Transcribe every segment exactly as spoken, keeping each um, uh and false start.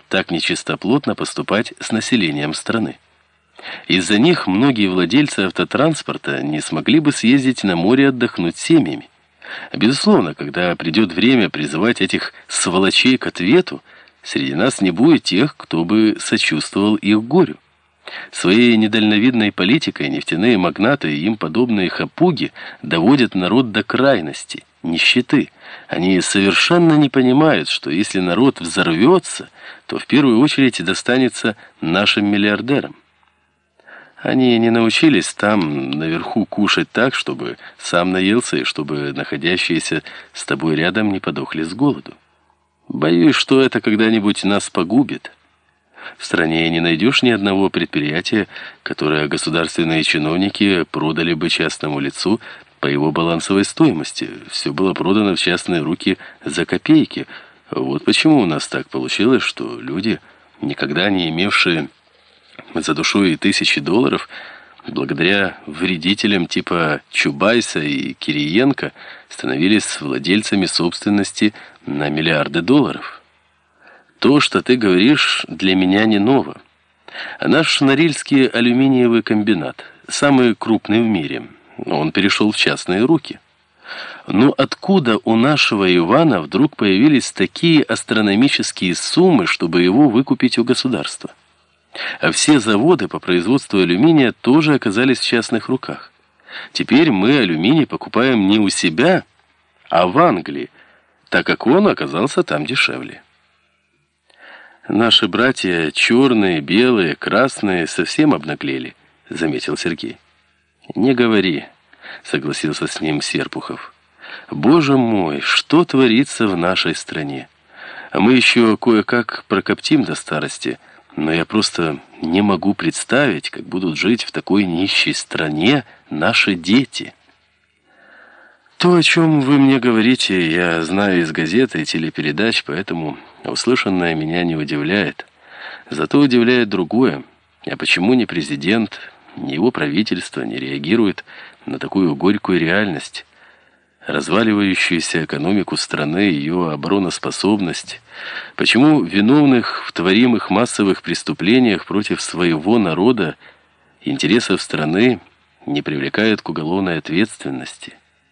так нечистоплотно поступать с населением страны. Из-за них многие владельцы автотранспорта не смогли бы съездить на море отдохнуть с семьями. Безусловно, когда придет время призывать этих сволочей к ответу, среди нас не будет тех, кто бы сочувствовал их горю. Своей недальновидной политикой нефтяные магнаты и им подобные хапуги доводят народ до крайности, нищеты. Они совершенно не понимают, что если народ взорвется, то в первую очередь достанется нашим миллиардерам. Они не научились там, наверху, кушать так, чтобы сам наелся и чтобы находящиеся с тобой рядом не подохли с голоду. Боюсь, что это когда-нибудь нас погубит. В стране не найдешь ни одного предприятия, которое государственные чиновники продали бы частному лицу по его балансовой стоимости. Все было продано в частные руки за копейки. Вот почему у нас так получилось, что люди, никогда не имевшие за душой и тысячи долларов, благодаря вредителям типа Чубайса и Кириенко, становились владельцами собственности на миллиарды долларов. То, что ты говоришь, для меня не ново. Наш Норильский алюминиевый комбинат, самый крупный в мире, он перешел в частные руки. Но откуда у нашего Ивана вдруг появились такие астрономические суммы, чтобы его выкупить у государства? А все заводы по производству алюминия тоже оказались в частных руках. Теперь мы алюминий покупаем не у себя, а в Англии, так как он оказался там дешевле. «Наши братья черные, белые, красные совсем обнаглели», — заметил Сергей. «Не говори», — согласился с ним Серпухов. «Боже мой, что творится в нашей стране? А мы еще кое-как прокоптим до старости, но я просто не могу представить, как будут жить в такой нищей стране наши дети». «То, о чем вы мне говорите, я знаю из газеты и телепередач, поэтому услышанное меня не удивляет. Зато удивляет другое. А почему ни президент, ни его правительство не реагирует на такую горькую реальность, разваливающуюся экономику страны, ее обороноспособность? Почему виновных в творимых массовых преступлениях против своего народа интересов страны не привлекают к уголовной ответственности?»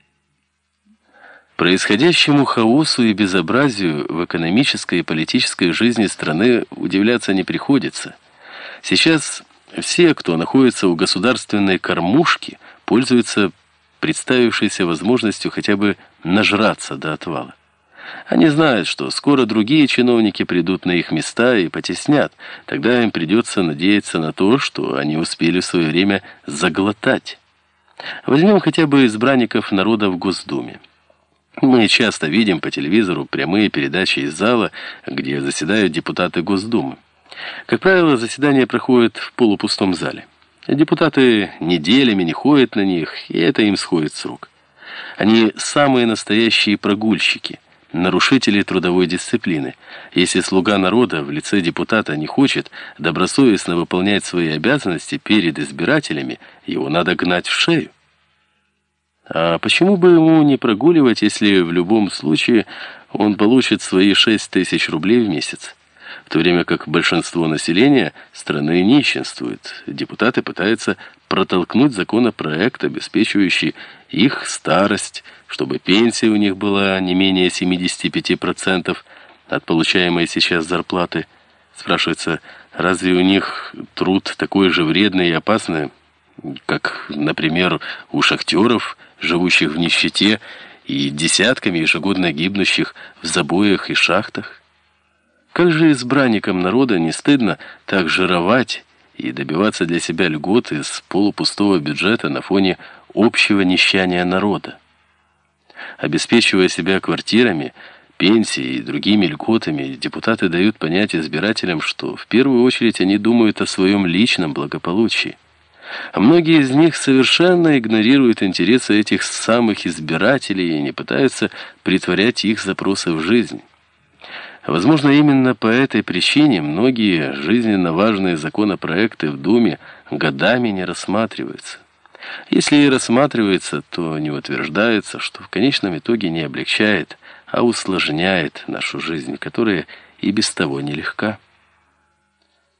Происходящему хаосу и безобразию в экономической и политической жизни страны удивляться не приходится. Сейчас все, кто находится у государственной кормушки, пользуются представившейся возможностью хотя бы нажраться до отвала. Они знают, что скоро другие чиновники придут на их места и потеснят. Тогда им придется надеяться на то, что они успели в свое время заглотать. Возьмем хотя бы избранников народа в Госдуме. Мы часто видим по телевизору прямые передачи из зала, где заседают депутаты Госдумы. Как правило, заседания проходят в полупустом зале. Депутаты неделями не ходят на них, и это им сходит с рук. Они самые настоящие прогульщики, нарушители трудовой дисциплины. Если слуга народа в лице депутата не хочет добросовестно выполнять свои обязанности перед избирателями, его надо гнать в шею. А почему бы ему не прогуливать, если в любом случае он получит свои шесть тысяч рублей в месяц? В то время как большинство населения страны нищенствует, депутаты пытаются протолкнуть законопроект, обеспечивающий их старость, чтобы пенсия у них была не менее семьдесят пять процентов от получаемой сейчас зарплаты. Спрашивается, разве у них труд такой же вредный и опасный, как, например, у шахтеров, живущих в нищете, и десятками ежегодно гибнущих в забоях и шахтах? Как же избранникам народа не стыдно так жировать и добиваться для себя льгот из полупустого бюджета на фоне общего нищания народа? Обеспечивая себя квартирами, пенсией и другими льготами, депутаты дают понять избирателям, что в первую очередь они думают о своем личном благополучии. А многие из них совершенно игнорируют интересы этих самых избирателей и не пытаются претворять их запросы в жизнь. Возможно, именно по этой причине многие жизненно важные законопроекты в Думе годами не рассматриваются. Если и рассматривается, то не утверждается, что в конечном итоге не облегчает, а усложняет нашу жизнь, которая и без того нелегка.